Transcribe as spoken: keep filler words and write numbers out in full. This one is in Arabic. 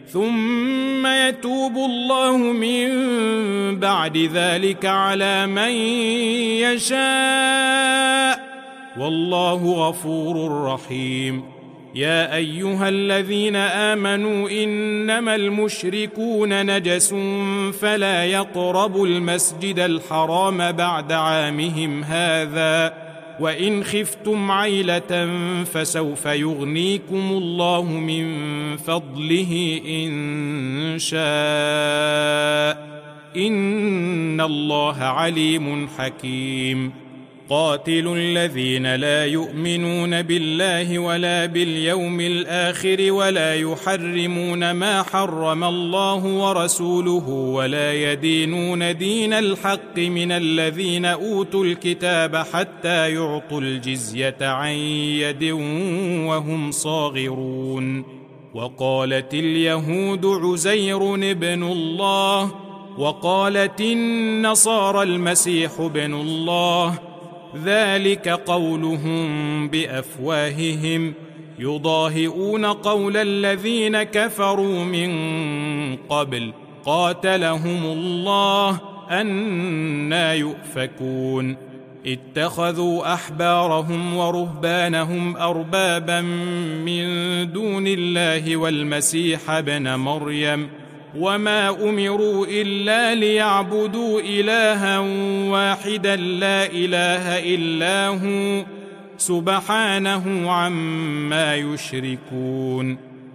ثم يتوب الله من بعد ذلك على من يشاء والله غفور رحيم. يا أيها الذين آمنوا إنما المشركون نجس فلا يقربوا المسجد الحرام بعد عامهم هذا وإن خفتم عيلة فسوف يغنيكم الله من فضله إن شاء إن الله عليم حكيم. قاتلوا الذين لا يؤمنون بالله ولا باليوم الآخر ولا يحرمون ما حرم الله ورسوله ولا يدينون دين الحق من الذين أوتوا الكتاب حتى يعطوا الجزية عن يد وهم صاغرون. وقالت اليهود عزير ابن الله وقالت النصارى المسيح ابن الله ذلك قولهم بأفواههم يضاهئون قول الذين كفروا من قبل قاتلهم الله أنى يؤفكون. اتخذوا أحبارهم ورهبانهم أربابا من دون الله والمسيح ابن مريم وما أمروا إلا ليعبدوا إلها واحدا لا إله إلا هو سبحانه عما يشركون.